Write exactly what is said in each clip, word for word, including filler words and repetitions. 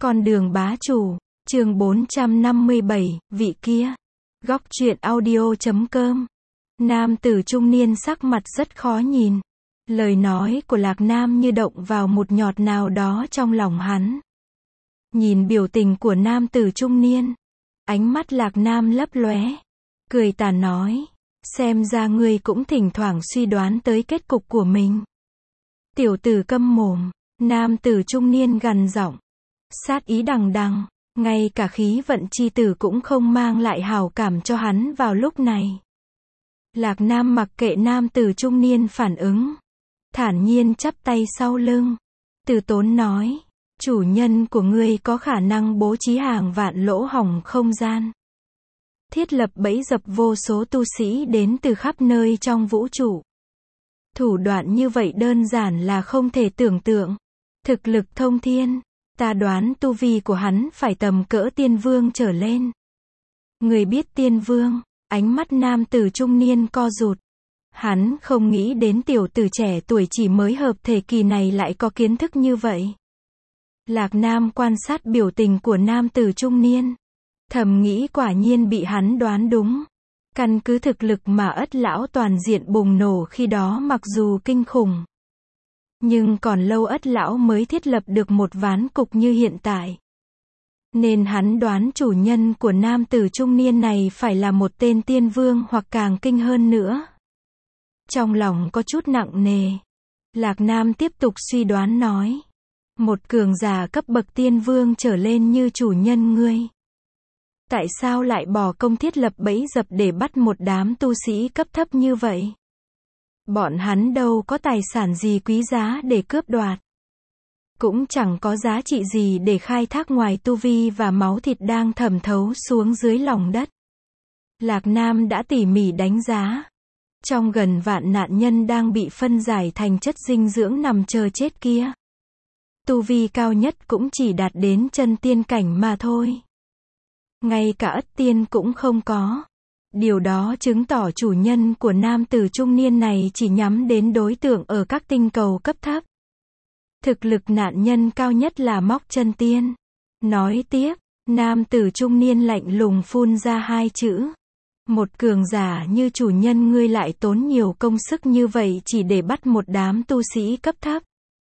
Con đường bá chủ, chương bốn trăm năm mươi bảy, vị kia. Góc truyện audio chấm com. Nam tử trung niên sắc mặt rất khó nhìn. Lời nói của Lạc Nam như động vào một nhọt nào đó trong lòng hắn. Nhìn biểu tình của nam tử trung niên, ánh mắt Lạc Nam lấp lóe, cười tàn nói, xem ra ngươi cũng thỉnh thoảng suy đoán tới kết cục của mình. Tiểu tử câm mồm, nam tử trung niên gằn giọng, sát ý đằng đằng, ngay cả khí vận chi tử cũng không mang lại hảo cảm cho hắn vào lúc này. Lạc Nam mặc kệ nam tử trung niên phản ứng, thản nhiên chắp tay sau lưng, từ tốn nói, chủ nhân của ngươi có khả năng bố trí hàng vạn lỗ hổng không gian, thiết lập bẫy dập vô số tu sĩ đến từ khắp nơi trong vũ trụ. Thủ đoạn như vậy đơn giản là không thể tưởng tượng. Thực lực thông thiên, ta đoán tu vi của hắn phải tầm cỡ tiên vương trở lên. Người biết tiên vương, ánh mắt nam tử trung niên co rụt. Hắn không nghĩ đến tiểu tử trẻ tuổi chỉ mới hợp thể kỳ này lại có kiến thức như vậy. Lạc Nam quan sát biểu tình của nam tử trung niên, thầm nghĩ quả nhiên bị hắn đoán đúng. Căn cứ thực lực mà Ất lão toàn diện bùng nổ khi đó mặc dù kinh khủng, nhưng còn lâu Ất lão mới thiết lập được một ván cục như hiện tại. Nên hắn đoán chủ nhân của nam tử trung niên này phải là một tên tiên vương hoặc càng kinh hơn nữa. Trong lòng có chút nặng nề, Lạc Nam tiếp tục suy đoán nói, một cường giả cấp bậc tiên vương trở lên như chủ nhân ngươi, tại sao lại bỏ công thiết lập bẫy dập để bắt một đám tu sĩ cấp thấp như vậy? Bọn hắn đâu có tài sản gì quý giá để cướp đoạt, cũng chẳng có giá trị gì để khai thác ngoài tu vi và máu thịt đang thẩm thấu xuống dưới lòng đất. Lạc Nam đã tỉ mỉ đánh giá. Trong gần vạn nạn nhân đang bị phân giải thành chất dinh dưỡng nằm chờ chết kia, tu vi cao nhất cũng chỉ đạt đến chân tiên cảnh mà thôi. Ngay cả ất tiên cũng không có. Điều đó chứng tỏ chủ nhân của nam tử trung niên này chỉ nhắm đến đối tượng ở các tinh cầu cấp thấp. Thực lực nạn nhân cao nhất là móc chân tiên. Nói tiếp, nam tử trung niên lạnh lùng phun ra hai chữ. Một cường giả như chủ nhân ngươi lại tốn nhiều công sức như vậy chỉ để bắt một đám tu sĩ cấp thấp.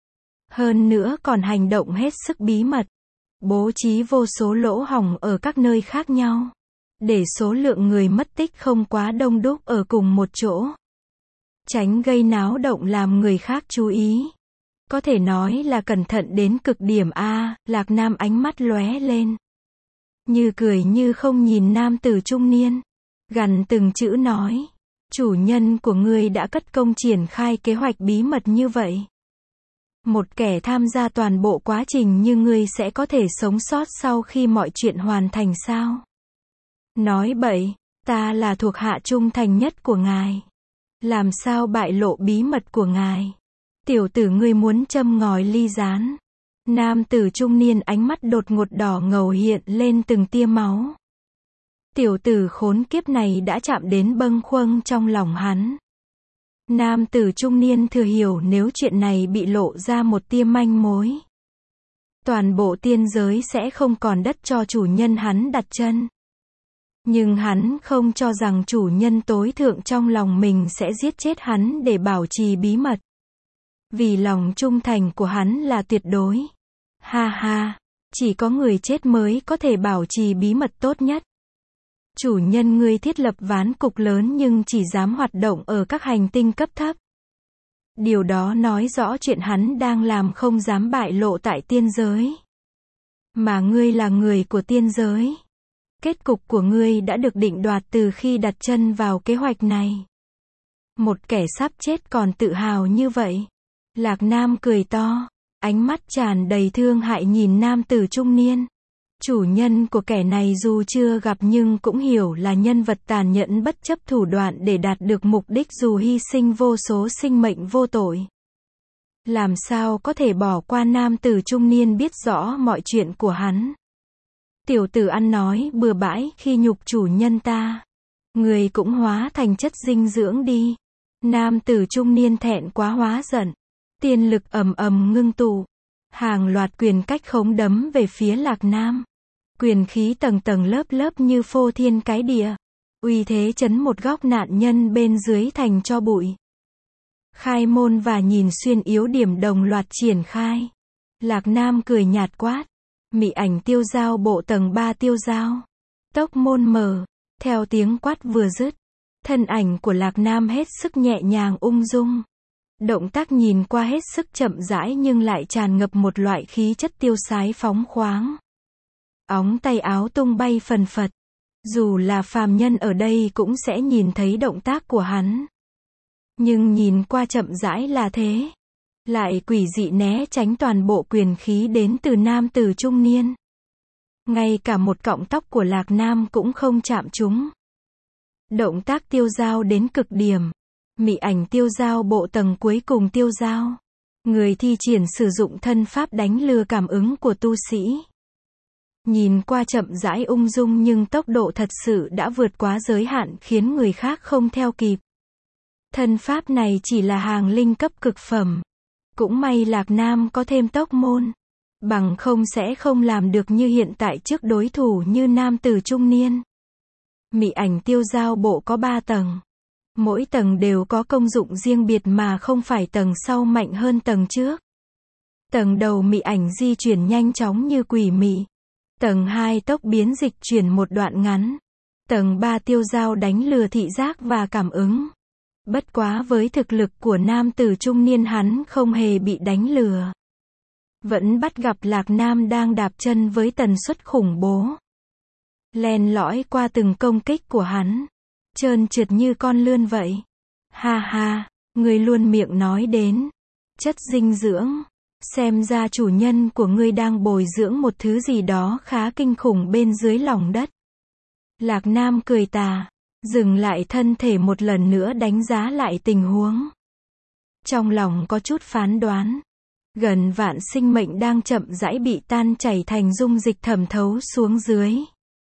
Hơn nữa còn hành động hết sức bí mật, bố trí vô số lỗ hổng ở các nơi khác nhau, để số lượng người mất tích không quá đông đúc ở cùng một chỗ, tránh gây náo động làm người khác chú ý. Có thể nói là cẩn thận đến cực điểm a. Lạc Nam ánh mắt lóe lên, như cười như không nhìn nam tử trung niên, gằn từng chữ nói, chủ nhân của ngươi đã cất công triển khai kế hoạch bí mật như vậy. Một kẻ tham gia toàn bộ quá trình như ngươi sẽ có thể sống sót sau khi mọi chuyện hoàn thành sao? Nói bậy, ta là thuộc hạ trung thành nhất của ngài, làm sao bại lộ bí mật của ngài? Tiểu tử ngươi muốn châm ngòi ly gián. Nam tử trung niên ánh mắt đột ngột đỏ ngầu hiện lên từng tia máu. Tiểu tử khốn kiếp này đã chạm đến bâng khuâng trong lòng hắn. Nam tử trung niên thừa hiểu nếu chuyện này bị lộ ra một tia manh mối, toàn bộ tiên giới sẽ không còn đất cho chủ nhân hắn đặt chân. Nhưng hắn không cho rằng chủ nhân tối thượng trong lòng mình sẽ giết chết hắn để bảo trì bí mật. Vì lòng trung thành của hắn là tuyệt đối. Ha ha, chỉ có người chết mới có thể bảo trì bí mật tốt nhất. Chủ nhân ngươi thiết lập ván cục lớn nhưng chỉ dám hoạt động ở các hành tinh cấp thấp. Điều đó nói rõ chuyện hắn đang làm không dám bại lộ tại tiên giới. Mà ngươi là người của tiên giới. Kết cục của ngươi đã được định đoạt từ khi đặt chân vào kế hoạch này. Một kẻ sắp chết còn tự hào như vậy. Lạc Nam cười to, ánh mắt tràn đầy thương hại nhìn nam tử trung niên. Chủ nhân của kẻ này dù chưa gặp nhưng cũng hiểu là nhân vật tàn nhẫn bất chấp thủ đoạn để đạt được mục đích dù hy sinh vô số sinh mệnh vô tội. Làm sao có thể bỏ qua nam tử trung niên biết rõ mọi chuyện của hắn. Tiểu tử ăn nói bừa bãi khi nhục chủ nhân ta. Người cũng hóa thành chất dinh dưỡng đi. Nam tử trung niên thẹn quá hóa giận. Tiên lực ầm ầm ngưng tụ. Hàng loạt quyền cách khống đấm về phía Lạc Nam. Quyền khí tầng tầng lớp lớp như phô thiên cái địa. Uy thế chấn một góc nạn nhân bên dưới thành cho bụi. Khai môn và nhìn xuyên yếu điểm đồng loạt triển khai. Lạc Nam cười nhạt quát. Mị ảnh tiêu giao bộ tầng ba tiêu giao. Tốc môn mở. Theo tiếng quát vừa dứt. Thân ảnh của Lạc Nam hết sức nhẹ nhàng ung dung. Động tác nhìn qua hết sức chậm rãi nhưng lại tràn ngập một loại khí chất tiêu sái phóng khoáng. Óng tay áo tung bay phần phật. Dù là phàm nhân ở đây cũng sẽ nhìn thấy động tác của hắn. Nhưng nhìn qua chậm rãi là thế. Lại quỷ dị né tránh toàn bộ quyền khí đến từ nam tử trung niên. Ngay cả một cọng tóc của Lạc Nam cũng không chạm trúng. Động tác tiêu dao đến cực điểm. Mị ảnh tiêu dao bộ tầng cuối cùng tiêu dao. Người thi triển sử dụng thân pháp đánh lừa cảm ứng của tu sĩ. Nhìn qua chậm rãi ung dung nhưng tốc độ thật sự đã vượt quá giới hạn khiến người khác không theo kịp. Thân pháp này chỉ là hàng linh cấp cực phẩm. Cũng may Lạc Nam có thêm tốc môn. Bằng không sẽ không làm được như hiện tại trước đối thủ như nam tử trung niên. Mị ảnh tiêu dao bộ có ba tầng. Mỗi tầng đều có công dụng riêng biệt mà không phải tầng sau mạnh hơn tầng trước. Tầng đầu mị ảnh di chuyển nhanh chóng như quỷ mị. Tầng hai tốc biến dịch chuyển một đoạn ngắn. Tầng ba tiêu dao đánh lừa thị giác và cảm ứng. Bất quá với thực lực của nam tử trung niên hắn không hề bị đánh lừa. Vẫn bắt gặp Lạc Nam đang đạp chân với tần suất khủng bố. Len lỏi qua từng công kích của hắn. Trơn trượt như con lươn vậy. Ha ha, ngươi luôn miệng nói đến chất dinh dưỡng. Xem ra chủ nhân của ngươi đang bồi dưỡng một thứ gì đó khá kinh khủng bên dưới lòng đất. Lạc Nam cười tà. Dừng lại thân thể một lần nữa đánh giá lại tình huống. Trong lòng có chút phán đoán. Gần vạn sinh mệnh đang chậm rãi bị tan chảy thành dung dịch thẩm thấu xuống dưới.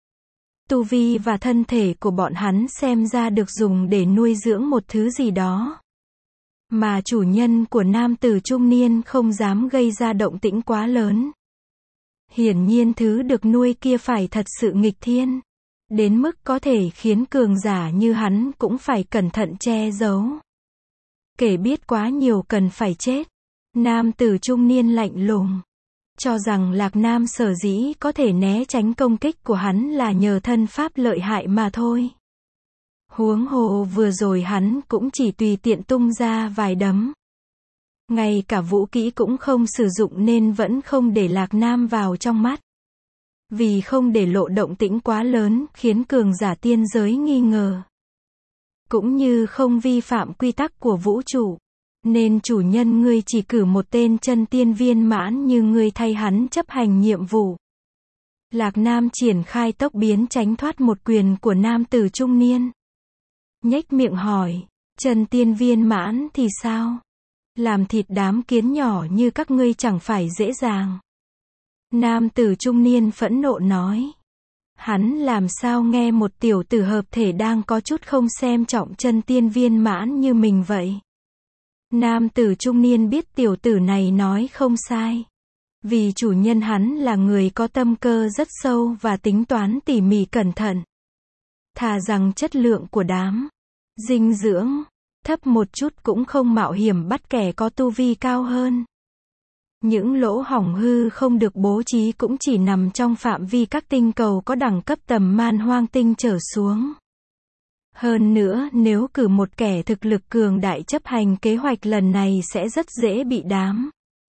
Tu vi và thân thể của bọn hắn xem ra được dùng để nuôi dưỡng một thứ gì đó. Mà chủ nhân của nam tử trung niên không dám gây ra động tĩnh quá lớn. Hiển nhiên thứ được nuôi kia phải thật sự nghịch thiên. Đến mức có thể khiến cường giả như hắn cũng phải cẩn thận che giấu. Kể biết quá nhiều cần phải chết. Nam tử trung niên lạnh lùng. Cho rằng Lạc Nam sở dĩ có thể né tránh công kích của hắn là nhờ thân pháp lợi hại mà thôi. Huống hồ vừa rồi hắn cũng chỉ tùy tiện tung ra vài đấm. Ngay cả vũ kỹ cũng không sử dụng nên vẫn không để Lạc Nam vào trong mắt. Vì không để lộ động tĩnh quá lớn khiến cường giả tiên giới nghi ngờ. Cũng như không vi phạm quy tắc của vũ trụ. Nên chủ nhân ngươi chỉ cử một tên chân tiên viên mãn như ngươi thay hắn chấp hành nhiệm vụ. Lạc Nam triển khai tốc biến tránh thoát một quyền của nam tử trung niên. Nhếch miệng hỏi, chân tiên viên mãn thì sao? Làm thịt đám kiến nhỏ như các ngươi chẳng phải dễ dàng. Nam tử trung niên phẫn nộ nói. Hắn làm sao nghe một tiểu tử hợp thể đang có chút không xem trọng chân tiên viên mãn như mình vậy. Nam tử trung niên biết tiểu tử này nói không sai. Vì chủ nhân hắn là người có tâm cơ rất sâu và tính toán tỉ mỉ cẩn thận. Thà rằng chất lượng của đám dinh dưỡng thấp một chút cũng không mạo hiểm bắt kẻ có tu vi cao hơn. Những lỗ hổng hư không được bố trí cũng chỉ nằm trong phạm vi các tinh cầu có đẳng cấp tầm man hoang tinh trở xuống. Hơn nữa, nếu cử một kẻ thực lực cường đại chấp hành kế hoạch lần này sẽ rất dễ bị đám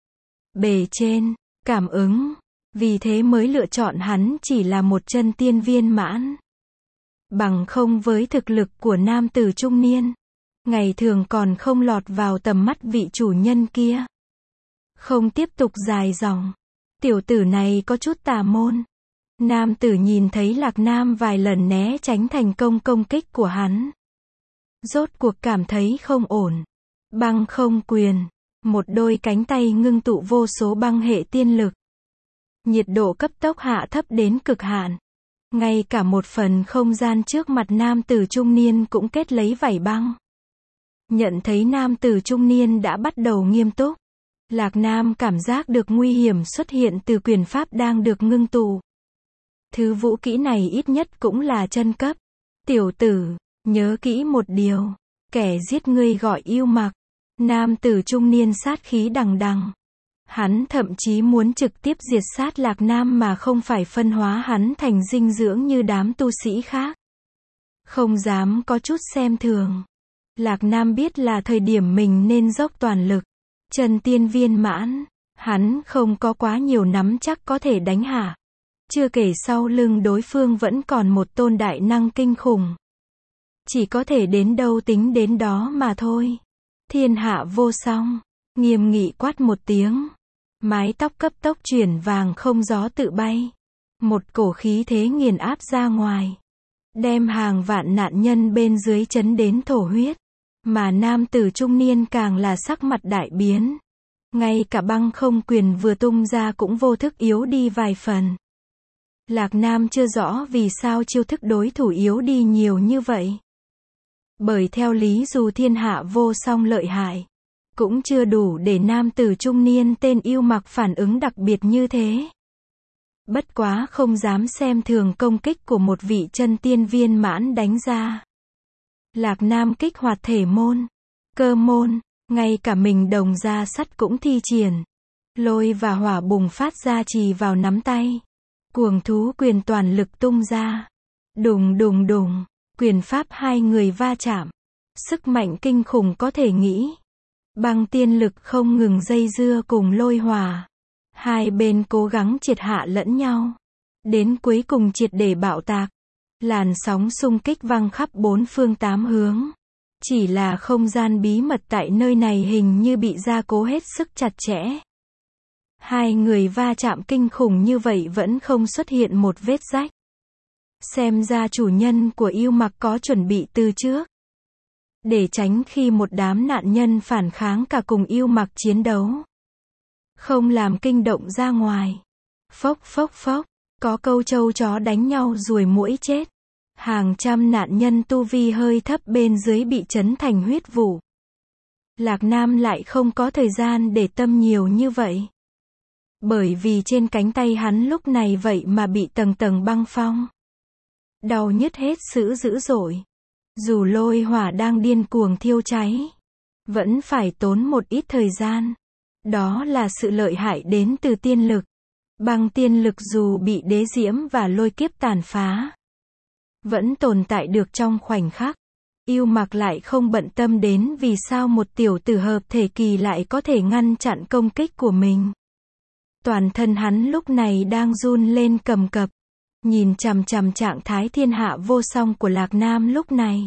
bề trên cảm ứng. Vì thế mới lựa chọn hắn chỉ là một chân tiên viên mãn. Bằng không với thực lực của nam tử trung niên, ngày thường còn không lọt vào tầm mắt vị chủ nhân kia. Không tiếp tục dài dòng. Tiểu tử này có chút tà môn. Nam tử nhìn thấy Lạc Nam vài lần né tránh thành công công kích của hắn. Rốt cuộc cảm thấy không ổn. Băng không quyền. Một đôi cánh tay ngưng tụ vô số băng hệ tiên lực. Nhiệt độ cấp tốc hạ thấp đến cực hạn. Ngay cả một phần không gian trước mặt nam tử trung niên cũng kết lấy vảy băng. Nhận thấy nam tử trung niên đã bắt đầu nghiêm túc. Lạc Nam cảm giác được nguy hiểm xuất hiện từ quyền pháp đang được ngưng tụ. Thứ vũ kỹ này ít nhất cũng là chân cấp. Tiểu tử, nhớ kỹ một điều. Kẻ giết ngươi gọi Yêu Mặc. Nam tử trung niên sát khí đằng đằng. Hắn thậm chí muốn trực tiếp diệt sát Lạc Nam mà không phải phân hóa hắn thành dinh dưỡng như đám tu sĩ khác. Không dám có chút xem thường. Lạc Nam biết là thời điểm mình nên dốc toàn lực. Chân tiên viên mãn, hắn không có quá nhiều nắm chắc có thể đánh hạ. Chưa kể sau lưng đối phương vẫn còn một tôn đại năng kinh khủng. Chỉ có thể đến đâu tính đến đó mà thôi. Thiên hạ vô song, nghiêm nghị quát một tiếng. Mái tóc cấp tốc chuyển vàng không gió tự bay. Một cổ khí thế nghiền áp ra ngoài. Đem hàng vạn nạn nhân bên dưới chấn đến thổ huyết. Mà nam tử trung niên càng là sắc mặt đại biến. Ngay cả băng không quyền vừa tung ra cũng vô thức yếu đi vài phần. Lạc Nam chưa rõ vì sao chiêu thức đối thủ yếu đi nhiều như vậy. Bởi theo lý dù thiên hạ vô song lợi hại, cũng chưa đủ để nam tử trung niên tên Yêu Mặc phản ứng đặc biệt như thế. Bất quá không dám xem thường công kích của một vị chân tiên viên mãn đánh ra. Lạc Nam kích hoạt thể môn, cơ môn, ngay cả mình đồng ra sắt cũng thi triển. Lôi và hỏa bùng phát ra trì vào nắm tay. Cuồng thú quyền toàn lực tung ra. Đùng đùng đùng, quyền pháp hai người va chạm. Sức mạnh kinh khủng có thể nghĩ. Băng tiên lực không ngừng dây dưa cùng lôi hỏa. Hai bên cố gắng triệt hạ lẫn nhau. Đến cuối cùng triệt để bạo tạc. Làn sóng xung kích văng khắp bốn phương tám hướng. Chỉ là không gian bí mật tại nơi này hình như bị gia cố hết sức chặt chẽ. Hai người va chạm kinh khủng như vậy vẫn không xuất hiện một vết rách. Xem ra chủ nhân của Yêu Mặc có chuẩn bị từ trước. Để tránh khi một đám nạn nhân phản kháng cả cùng Yêu Mặc chiến đấu. Không làm kinh động ra ngoài. Phốc phốc phốc, có câu trâu chó đánh nhau ruồi muỗi chết. Hàng trăm nạn nhân tu vi hơi thấp bên dưới bị chấn thành huyết vụ. Lạc Nam lại không có thời gian để tâm nhiều như vậy. Bởi vì trên cánh tay hắn lúc này vậy mà bị tầng tầng băng phong. Đau nhức hết sức dữ dội. Dù lôi hỏa đang điên cuồng thiêu cháy, vẫn phải tốn một ít thời gian. Đó là sự lợi hại đến từ tiên lực. Băng tiên lực dù bị đế diễm và lôi kiếp tàn phá, vẫn tồn tại được trong khoảnh khắc. Yêu Mặc lại không bận tâm đến vì sao một tiểu tử hợp thể kỳ lại có thể ngăn chặn công kích của mình. Toàn thân hắn lúc này đang run lên cầm cập. Nhìn chằm chằm trạng thái thiên hạ vô song của Lạc Nam lúc này.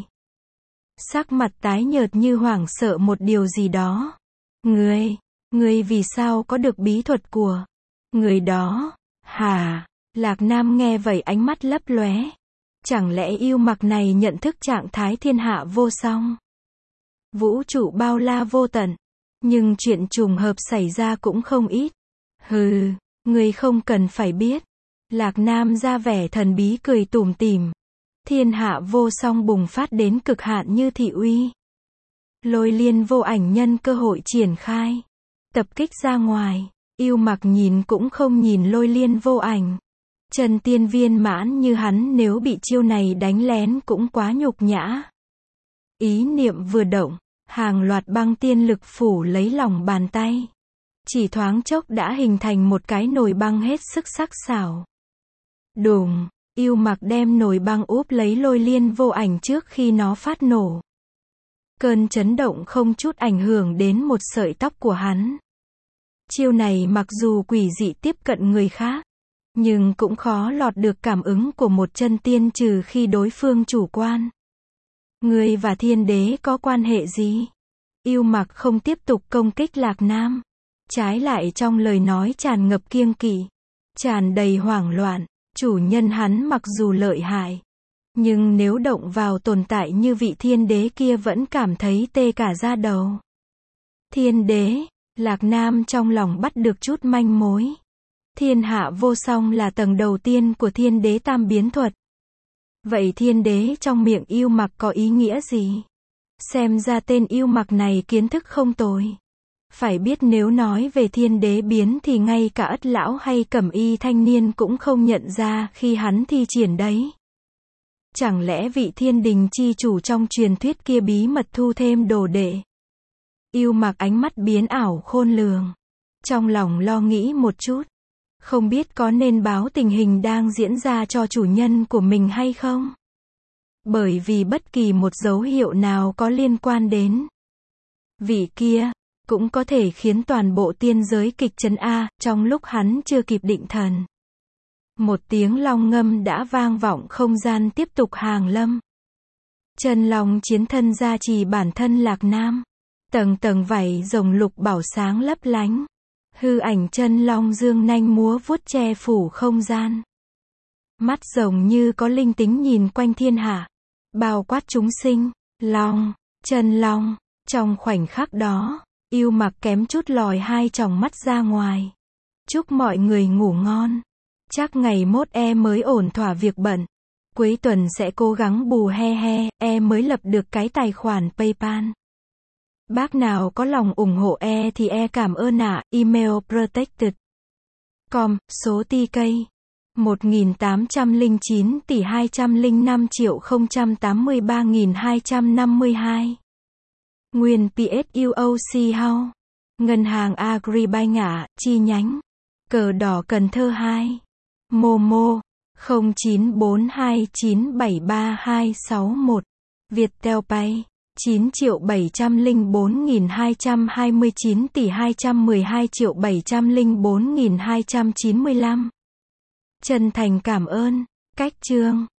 Sắc mặt tái nhợt như hoảng sợ một điều gì đó. Ngươi, ngươi vì sao có được bí thuật của người đó, hả? Lạc Nam nghe vậy ánh mắt lấp lóe. Chẳng lẽ Yêu Mặc này nhận thức trạng thái thiên hạ vô song? Vũ trụ bao la vô tận. Nhưng chuyện trùng hợp xảy ra cũng không ít. Hừ, ngươi không cần phải biết. Lạc Nam ra vẻ thần bí cười tủm tỉm. Thiên hạ vô song bùng phát đến cực hạn như thị uy. Lôi liên vô ảnh nhân cơ hội triển khai. Tập kích ra ngoài. Yêu Mặc nhìn cũng không nhìn lôi liên vô ảnh. Chân tiên viên mãn như hắn nếu bị chiêu này đánh lén cũng quá nhục nhã. Ý niệm vừa động, hàng loạt băng tiên lực phủ lấy lòng bàn tay. Chỉ thoáng chốc đã hình thành một cái nồi băng hết sức sắc sảo. Đùng, Yêu Mặc đem nồi băng úp lấy lôi liên vô ảnh trước khi nó phát nổ. Cơn chấn động không chút ảnh hưởng đến một sợi tóc của hắn. Chiêu này mặc dù quỷ dị tiếp cận người khác, nhưng cũng khó lọt được cảm ứng của một chân tiên trừ khi đối phương chủ quan. Ngươi và thiên đế có quan hệ gì? Yêu Mặc không tiếp tục công kích Lạc Nam. Trái lại trong lời nói tràn ngập kiêng kỵ, tràn đầy hoảng loạn. Chủ nhân hắn mặc dù lợi hại, nhưng nếu động vào tồn tại như vị thiên đế kia vẫn cảm thấy tê cả da đầu. Thiên đế, Lạc Nam trong lòng bắt được chút manh mối. Thiên hạ vô song là tầng đầu tiên của thiên đế tam biến thuật. Vậy thiên đế trong miệng Yêu Mặc có ý nghĩa gì? Xem ra tên Yêu Mặc này kiến thức không tồi. Phải biết nếu nói về thiên đế biến thì ngay cả Ất lão hay Cẩm y thanh niên cũng không nhận ra khi hắn thi triển đấy. Chẳng lẽ vị thiên đình chi chủ trong truyền thuyết kia bí mật thu thêm đồ đệ? Yêu Mặc ánh mắt biến ảo khôn lường. Trong lòng lo nghĩ một chút. Không biết có nên báo tình hình đang diễn ra cho chủ nhân của mình hay không? Bởi vì bất kỳ một dấu hiệu nào có liên quan đến vị kia, cũng có thể khiến toàn bộ tiên giới kịch chấn A, trong lúc hắn chưa kịp định thần. Một tiếng long ngâm đã vang vọng không gian tiếp tục hàng lâm. Chân long chiến thân gia trì bản thân Lạc Nam. Tầng tầng vảy rồng lục bảo sáng lấp lánh. Hư ảnh chân long dương nanh múa vuốt che phủ không gian. Mắt rồng như có linh tính nhìn quanh thiên hạ. Bao quát chúng sinh. Long, chân long. Trong khoảnh khắc đó, Yêu Mặc kém chút lòi hai tròng mắt ra ngoài. Chúc mọi người ngủ ngon. Chắc ngày mốt e mới ổn thỏa việc bận. Cuối tuần sẽ cố gắng bù he he, e mới lập được cái tài khoản PayPal. Bác nào có lòng ủng hộ e thì e cảm ơn ạ. À. Email protected. Com, số tê ca một nghìn tám trăm lẻ chín tỷ hai trăm lẻ năm triệu không trăm tám mươi ba nghìn hai trăm năm mươi hai. Nguyên pê ét u ô xê House. Ngân hàng Agribank ạ, chi nhánh. Cờ đỏ Cần Thơ hai. Momo. không chín bốn hai chín bảy ba hai sáu một. Viettel Pay. chín triệu bảy trăm lẻ bốn nghìn hai trăm hai mươi chín tỷ hai trăm mười hai triệu bảy trăm lẻ bốn nghìn hai trăm chín mươi lăm. Chân thành cảm ơn. Cách chương.